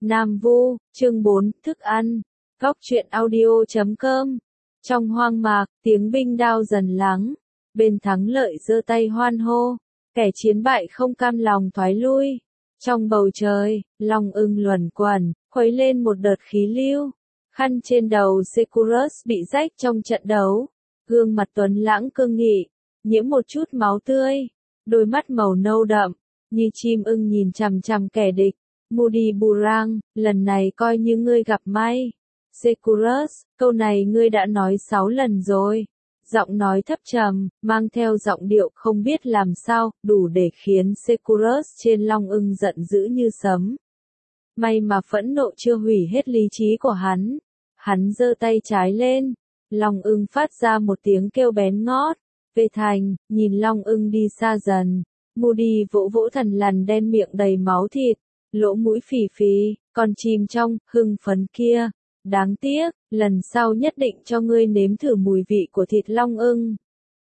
Nam Vu, chương 4, thức ăn. Góc truyện audio.com. Trong hoang mạc, tiếng binh đao dần lắng. Bên thắng lợi giơ tay hoan hô. Kẻ chiến bại không cam lòng thoái lui. Trong bầu trời, long ưng luẩn quẩn, khuấy lên một đợt khí lưu. Khăn trên đầu Securus bị rách trong trận đấu. Gương mặt tuấn lãng cương nghị, nhiễm một chút máu tươi. Đôi mắt màu nâu đậm, như chim ưng nhìn chằm chằm kẻ địch. Moody Burang, lần này coi như ngươi gặp may. Securus, câu này ngươi đã nói 6 lần rồi. Giọng nói thấp trầm, mang theo giọng điệu không biết làm sao, đủ để khiến Securus trên long ưng giận dữ như sấm. May mà phẫn nộ chưa hủy hết lý trí của hắn. Hắn giơ tay trái lên. Long ưng phát ra một tiếng kêu bén ngót. Về thành, nhìn long ưng đi xa dần. Moody vỗ vỗ thần lằn đen miệng đầy máu thịt. Lỗ mũi phì phì, con chim trong, hưng phấn kia. Đáng tiếc, lần sau nhất định cho ngươi nếm thử mùi vị của thịt long ưng.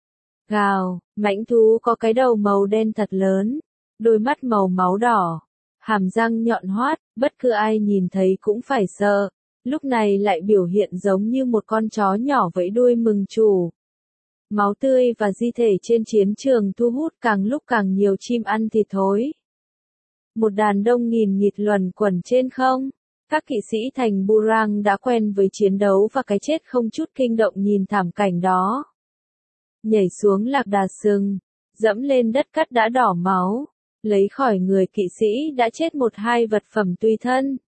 Gào, mãnh thú có cái đầu màu đen thật lớn, đôi mắt màu máu đỏ, hàm răng nhọn hoắt, bất cứ ai nhìn thấy cũng phải sợ. Lúc này lại biểu hiện giống như một con chó nhỏ vẫy đuôi mừng chủ. Máu tươi và di thể trên chiến trường thu hút càng lúc càng nhiều chim ăn thịt thối. Một đàn đông nghìn nghịt luẩn quẩn trên không. Các kỵ sĩ thành Burang đã quen với chiến đấu và cái chết không chút kinh động nhìn thảm cảnh đó. Nhảy xuống lạc đà sừng, dẫm lên đất cát đã đỏ máu, lấy khỏi người kỵ sĩ đã chết 1-2 vật phẩm tùy thân.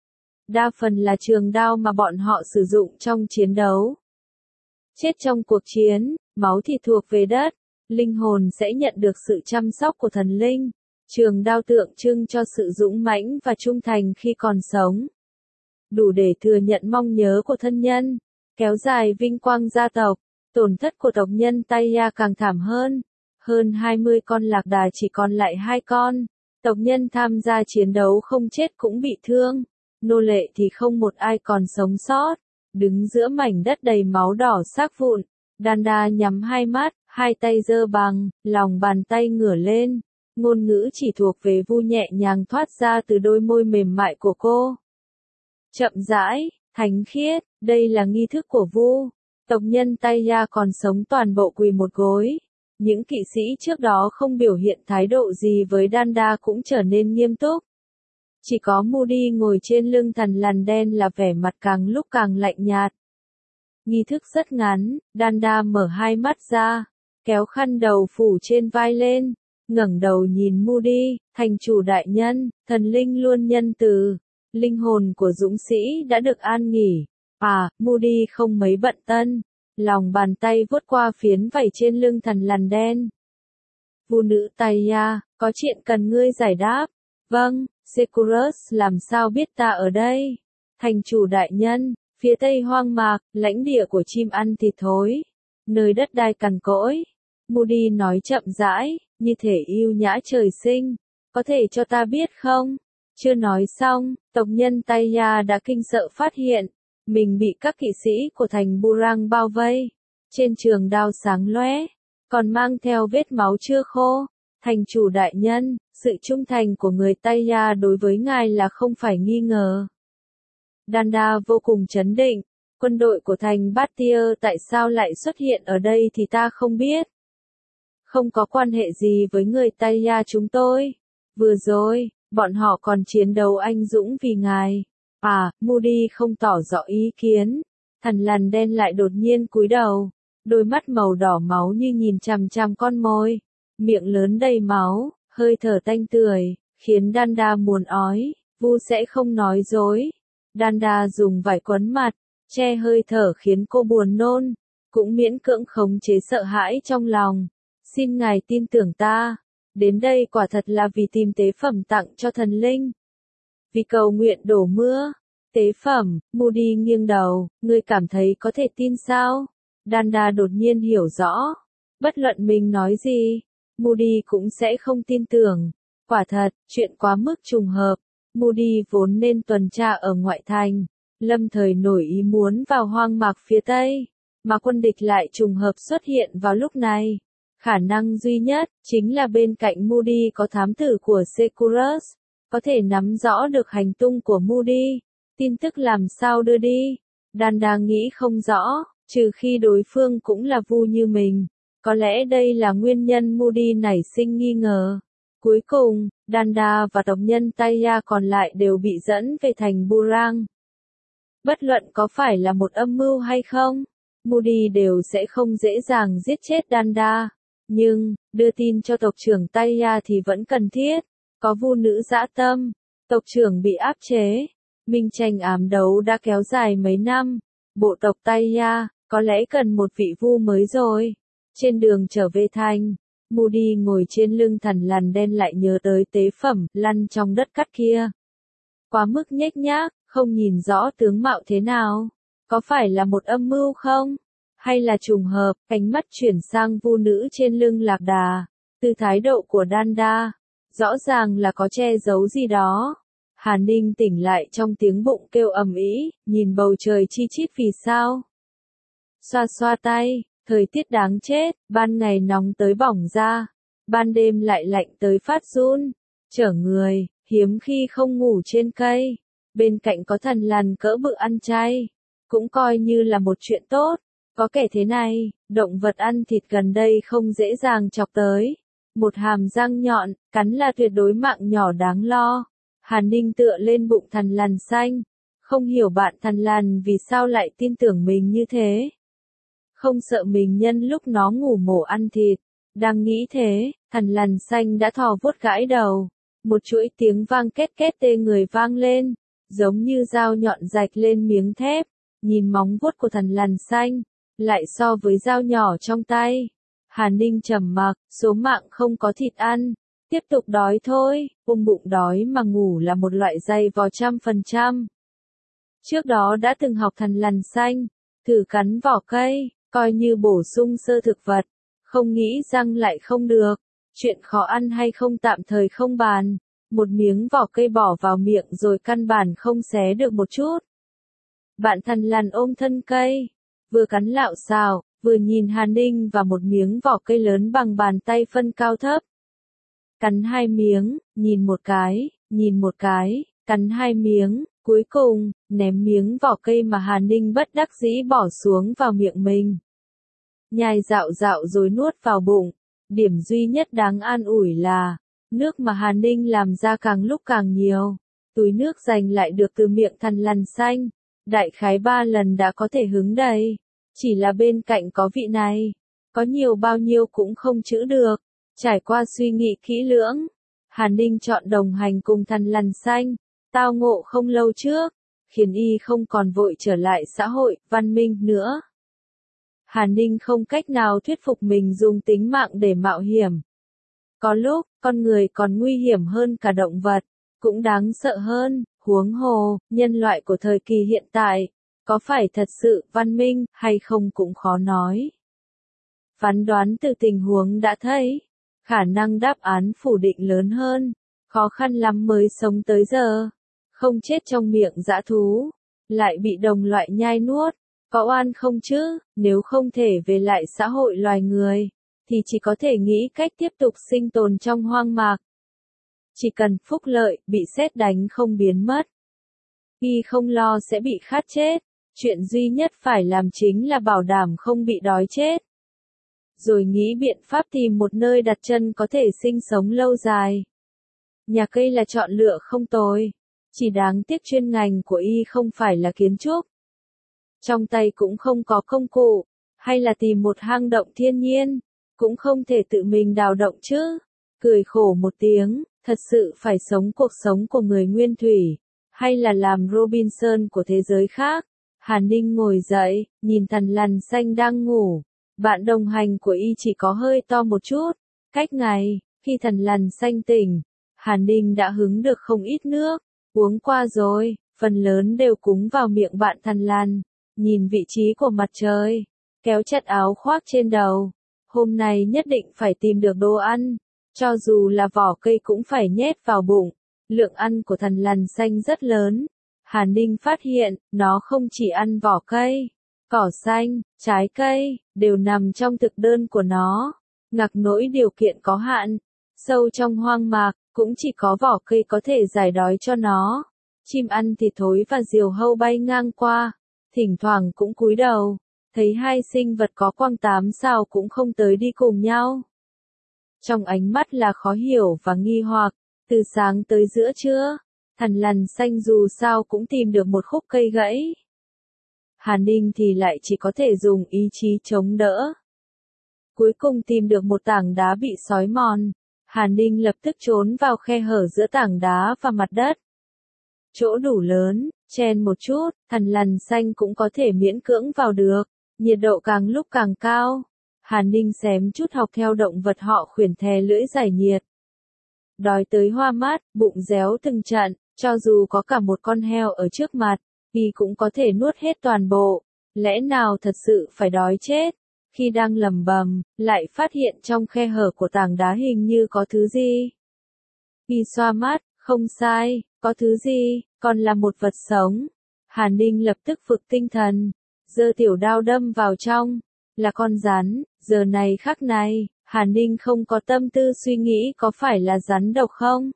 Đa phần là trường đao mà bọn họ sử dụng trong chiến đấu. Chết trong cuộc chiến, máu thì thuộc về đất, linh hồn sẽ nhận được sự chăm sóc của thần linh. Trường đao tượng trưng cho sự dũng mãnh và trung thành khi còn sống. Đủ để thừa nhận mong nhớ của thân nhân, kéo dài vinh quang gia tộc. Tổn thất của tộc nhân Taya càng thảm hơn. Hơn 20 con lạc đà chỉ còn lại 2 con. Tộc nhân tham gia chiến đấu không chết cũng bị thương. Nô lệ thì không một ai còn sống sót. Đứng giữa mảnh đất đầy máu đỏ xác vụn, Danda nhắm hai mắt, hai tay giơ bằng, lòng bàn tay ngửa lên. Ngôn ngữ chỉ thuộc về Vu nhẹ nhàng thoát ra từ đôi môi mềm mại của cô. Chậm rãi, thánh khiết, đây là nghi thức của Vu. Tộc nhân Taya còn sống toàn bộ quỳ một gối. Những kỵ sĩ trước đó không biểu hiện thái độ gì với Danda cũng trở nên nghiêm túc. Chỉ có Moody ngồi trên lưng thần lằn đen là vẻ mặt càng lúc càng lạnh nhạt. Nghi thức rất ngắn, Danda mở hai mắt ra, kéo khăn đầu phủ trên vai lên. Ngẩng đầu nhìn Moody, thành chủ đại nhân, thần linh luôn nhân từ. Linh hồn của dũng sĩ đã được an nghỉ. Moody không mấy bận tâm. Lòng bàn tay vuốt qua phiến vảy trên lưng thần lằn đen. Vu nữ Taya, có chuyện cần ngươi giải đáp. Vâng, Securus làm sao biết ta ở đây? Thành chủ đại nhân, phía tây hoang mạc, lãnh địa của chim ăn thịt thối. Nơi đất đai cằn cỗi. Moody nói chậm rãi, như thể yêu nhã trời sinh. Có thể cho ta biết không? Chưa nói xong, tộc nhân Taya đã kinh sợ phát hiện. Mình bị các kỵ sĩ của thành Burang bao vây. Trên trường đao sáng lóe, còn mang theo vết máu chưa khô. Thành chủ đại nhân, sự trung thành của người Taya đối với ngài là không phải nghi ngờ. Danda vô cùng chấn định. Quân đội của thành Batir tại sao lại xuất hiện ở đây thì ta không biết. Không có quan hệ gì với người Taya chúng tôi. Vừa rồi, bọn họ còn chiến đấu anh dũng vì ngài. Moody không tỏ rõ ý kiến. Thần lằn đen lại đột nhiên cúi đầu. Đôi mắt màu đỏ máu như nhìn chằm chằm con mồi. Miệng lớn đầy máu, hơi thở tanh tưởi, khiến Danda muốn ói. Vu sẽ không nói dối. Danda dùng vải quấn mặt, che hơi thở khiến cô buồn nôn. Cũng miễn cưỡng khống chế sợ hãi trong lòng. Xin ngài tin tưởng ta. Đến đây quả thật là vì tìm tế phẩm tặng cho thần linh. Vì cầu nguyện đổ mưa. Tế phẩm, Moody nghiêng đầu, ngươi cảm thấy có thể tin sao? Danda đột nhiên hiểu rõ. Bất luận mình nói gì, Moody cũng sẽ không tin tưởng. Quả thật, chuyện quá mức trùng hợp. Moody vốn nên tuần tra ở ngoại thành. Lâm thời nổi ý muốn vào hoang mạc phía tây. Mà quân địch lại trùng hợp xuất hiện vào lúc này. Khả năng duy nhất, chính là bên cạnh Moody có thám tử của Securus. có thể nắm rõ được hành tung của Moody, tin tức làm sao đưa đi. Đanda nghĩ không rõ, trừ khi đối phương cũng là Vu như mình. Có lẽ đây là nguyên nhân Moody nảy sinh nghi ngờ. Cuối cùng, Đanda và tộc nhân Taya còn lại đều bị dẫn về thành Burang. Bất luận có phải là một âm mưu hay không, Moody đều sẽ không dễ dàng giết chết Đanda. Nhưng, đưa tin cho tộc trưởng Taya thì vẫn cần thiết. Có Vu nữ dã tâm, tộc trưởng bị áp chế. Minh tranh ám đấu đã kéo dài mấy năm. Bộ tộc Taya có lẽ cần một vị Vu mới rồi. Trên đường trở về thành, Moody ngồi trên lưng thằn lằn đen lại nhớ tới tế phẩm lăn trong đất cắt kia. Quá mức nhếch nhác, không nhìn rõ tướng mạo thế nào. Có phải là một âm mưu không? Hay là trùng hợp? Ánh mắt chuyển sang Vu nữ trên lưng lạc đà. Từ thái độ của Đanda, rõ ràng là có che giấu gì đó. Hàn Ninh tỉnh lại trong tiếng bụng kêu ầm ĩ, nhìn bầu trời chi chít vì sao. Xoa xoa tay, thời tiết đáng chết, ban ngày nóng tới bỏng da, ban đêm lại lạnh tới phát run. Chở người, hiếm khi không ngủ trên cây, bên cạnh có thằn lằn cỡ bự ăn chay, cũng coi như là một chuyện tốt. Có kẻ thế này, động vật ăn thịt gần đây không dễ dàng chọc tới. Một hàm răng nhọn, cắn là tuyệt đối mạng nhỏ đáng lo. Hàn Ninh tựa lên bụng thằn lằn xanh. Không hiểu bạn thằn lằn vì sao lại tin tưởng mình như thế. Không sợ mình nhân lúc nó ngủ mổ ăn thịt. Đang nghĩ thế, thằn lằn xanh đã thò vuốt gãi đầu. Một chuỗi tiếng vang két két tê người vang lên, giống như dao nhọn rạch lên miếng thép. Nhìn móng vuốt của thằn lằn xanh, lại so với dao nhỏ trong tay. Hàn Ninh trầm mặc, số mạng không có thịt ăn, tiếp tục đói thôi, bụng đói mà ngủ là một loại dày vò 100%. Trước đó đã từng học thằn lằn xanh, thử cắn vỏ cây, coi như bổ sung sơ thực vật, không nghĩ răng lại không được. Chuyện khó ăn hay không tạm thời không bàn, một miếng vỏ cây bỏ vào miệng rồi căn bản không xé được một chút. Bạn thằn lằn ôm thân cây, vừa cắn lạo xào, vừa nhìn Hàn Ninh và một miếng vỏ cây lớn bằng bàn tay phân cao thấp. Cắn 2 miếng, nhìn một cái, cắn 2 miếng, cuối cùng, ném miếng vỏ cây mà Hàn Ninh bất đắc dĩ bỏ xuống vào miệng mình. Nhai dạo dạo rồi nuốt vào bụng. Điểm duy nhất đáng an ủi là, nước mà Hàn Ninh làm ra càng lúc càng nhiều. Túi nước giành lại được từ miệng thằn lằn xanh, đại khái 3 lần đã có thể hứng đầy. Chỉ là bên cạnh có vị này, có nhiều bao nhiêu cũng không trữ được. Trải qua suy nghĩ kỹ lưỡng, Hàn Ninh chọn đồng hành cùng thằn lằn xanh, tao ngộ không lâu trước, khiến y không còn vội trở lại xã hội, văn minh nữa. Hàn Ninh không cách nào thuyết phục mình dùng tính mạng để mạo hiểm. Có lúc, con người còn nguy hiểm hơn cả động vật, cũng đáng sợ hơn, huống hồ, nhân loại của thời kỳ hiện tại, có phải thật sự văn minh hay không cũng khó nói. Phán đoán từ tình huống đã thấy, khả năng đáp án phủ định lớn hơn, khó khăn lắm mới sống tới giờ, không chết trong miệng dã thú, lại bị đồng loại nhai nuốt, có oan không chứ, nếu không thể về lại xã hội loài người, thì chỉ có thể nghĩ cách tiếp tục sinh tồn trong hoang mạc. Chỉ cần phúc lợi, bị sét đánh không biến mất. Y không lo sẽ bị khát chết, chuyện duy nhất phải làm chính là bảo đảm không bị đói chết. Rồi nghĩ biện pháp tìm một nơi đặt chân có thể sinh sống lâu dài. Nhà cây là chọn lựa không tồi, chỉ đáng tiếc chuyên ngành của y không phải là kiến trúc. Trong tay cũng không có công cụ, hay là tìm một hang động thiên nhiên, cũng không thể tự mình đào động chứ. Cười khổ một tiếng, thật sự phải sống cuộc sống của người nguyên thủy, hay là làm Robinson của thế giới khác. Hàn Ninh ngồi dậy, nhìn thằn lằn xanh đang ngủ. Bạn đồng hành của y chỉ có hơi to một chút. Cách ngày, khi thằn lằn xanh tỉnh, Hàn Ninh đã hứng được không ít nước. Uống qua rồi, phần lớn đều cúng vào miệng bạn thằn lằn. Nhìn vị trí của mặt trời, kéo chặt áo khoác trên đầu. Hôm nay nhất định phải tìm được đồ ăn, cho dù là vỏ cây cũng phải nhét vào bụng. Lượng ăn của thằn lằn xanh rất lớn. Hàn Ninh phát hiện, nó không chỉ ăn vỏ cây, cỏ xanh, trái cây, đều nằm trong thực đơn của nó. Ngặc nỗi điều kiện có hạn, Sâu trong hoang mạc, cũng chỉ có vỏ cây có thể giải đói cho nó. Chim ăn thịt thối và diều hâu bay ngang qua, thỉnh thoảng cũng cúi đầu, thấy hai sinh vật có quang tám sao cũng không tới đi cùng nhau. Trong ánh mắt là khó hiểu và nghi hoặc, từ sáng tới giữa trưa, Thằn Lằn Xanh dù sao cũng tìm được một khúc cây gãy. Hàn Ninh thì lại chỉ có thể dùng ý chí chống đỡ. Cuối cùng tìm được một tảng đá bị xói mòn, Hàn Ninh lập tức trốn vào khe hở giữa tảng đá và mặt đất. Chỗ đủ lớn, chen một chút, Thằn Lằn Xanh cũng có thể miễn cưỡng vào được, nhiệt độ càng lúc càng cao. Hàn Ninh xém chút học theo động vật họ khuyển thè lưỡi giải nhiệt. Đói tới hoa mắt, bụng réo từng trận, cho dù có cả một con heo ở trước mặt, thì cũng có thể nuốt hết toàn bộ. Lẽ nào thật sự phải đói chết? Khi đang lẩm bẩm, lại phát hiện trong khe hở của tảng đá hình như có thứ gì. Khi xoa mắt, không sai, có thứ gì, còn là một vật sống. Hàn Ninh lập tức vực tinh thần, giơ tiểu đao đâm vào trong, là con rắn. Giờ này khắc này, Hàn Ninh không có tâm tư suy nghĩ có phải là rắn độc không?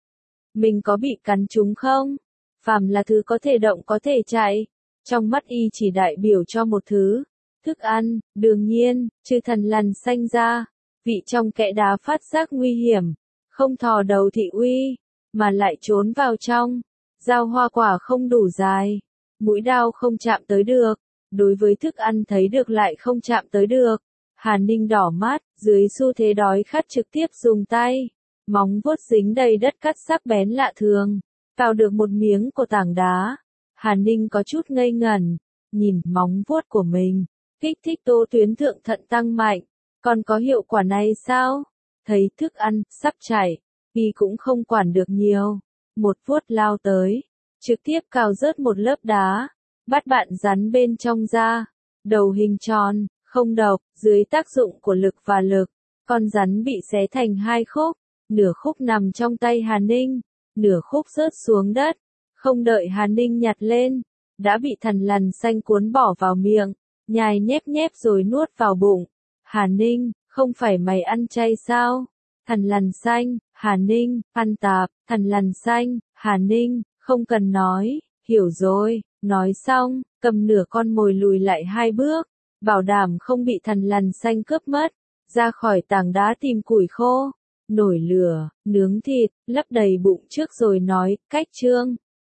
Mình có bị cắn trúng không? Phàm là thứ có thể động có thể chạy. Trong mắt y chỉ đại biểu cho một thứ. Thức ăn, đương nhiên, trừ Thằn Lằn Xanh ra. Vị trong kẽ đá phát giác nguy hiểm. Không thò đầu thị uy, mà lại trốn vào trong. Dao hoa quả không đủ dài. Mũi đao không chạm tới được. Đối với thức ăn thấy được lại không chạm tới được. Hàn Ninh đỏ mắt, dưới xu thế đói khát trực tiếp dùng tay. Móng vuốt dính đầy đất cắt sắc bén lạ thường. Cào được một miếng của tảng đá. Hàn Ninh có chút ngây ngẩn. Nhìn móng vuốt của mình. Kích thích tố tuyến thượng thận tăng mạnh. Còn có hiệu quả này sao? Thấy thức ăn, sắp chảy. Y cũng không quản được nhiều. Một vuốt lao tới. Trực tiếp cào rớt một lớp đá. Bắt bạn rắn bên trong ra. Đầu hình tròn, không độc, dưới tác dụng của lực và lực. Con rắn bị xé thành hai khúc. Nửa khúc nằm trong tay Hàn Ninh. Nửa khúc rớt xuống đất. Không đợi Hàn Ninh nhặt lên. Đã bị Thằn Lằn Xanh cuốn bỏ vào miệng. Nhai nhép nhép rồi nuốt vào bụng. Hàn Ninh, không phải mày ăn chay sao? Thằn Lằn Xanh, Hàn Ninh, ăn tạp, Thằn Lằn Xanh, Hàn Ninh, không cần nói, hiểu rồi, nói xong, cầm nửa con mồi lùi lại 2 bước, bảo đảm không bị Thằn Lằn Xanh cướp mất, ra khỏi tảng đá tìm củi khô, nổi lửa, nướng thịt, lấp đầy bụng trước rồi nói, cách chương.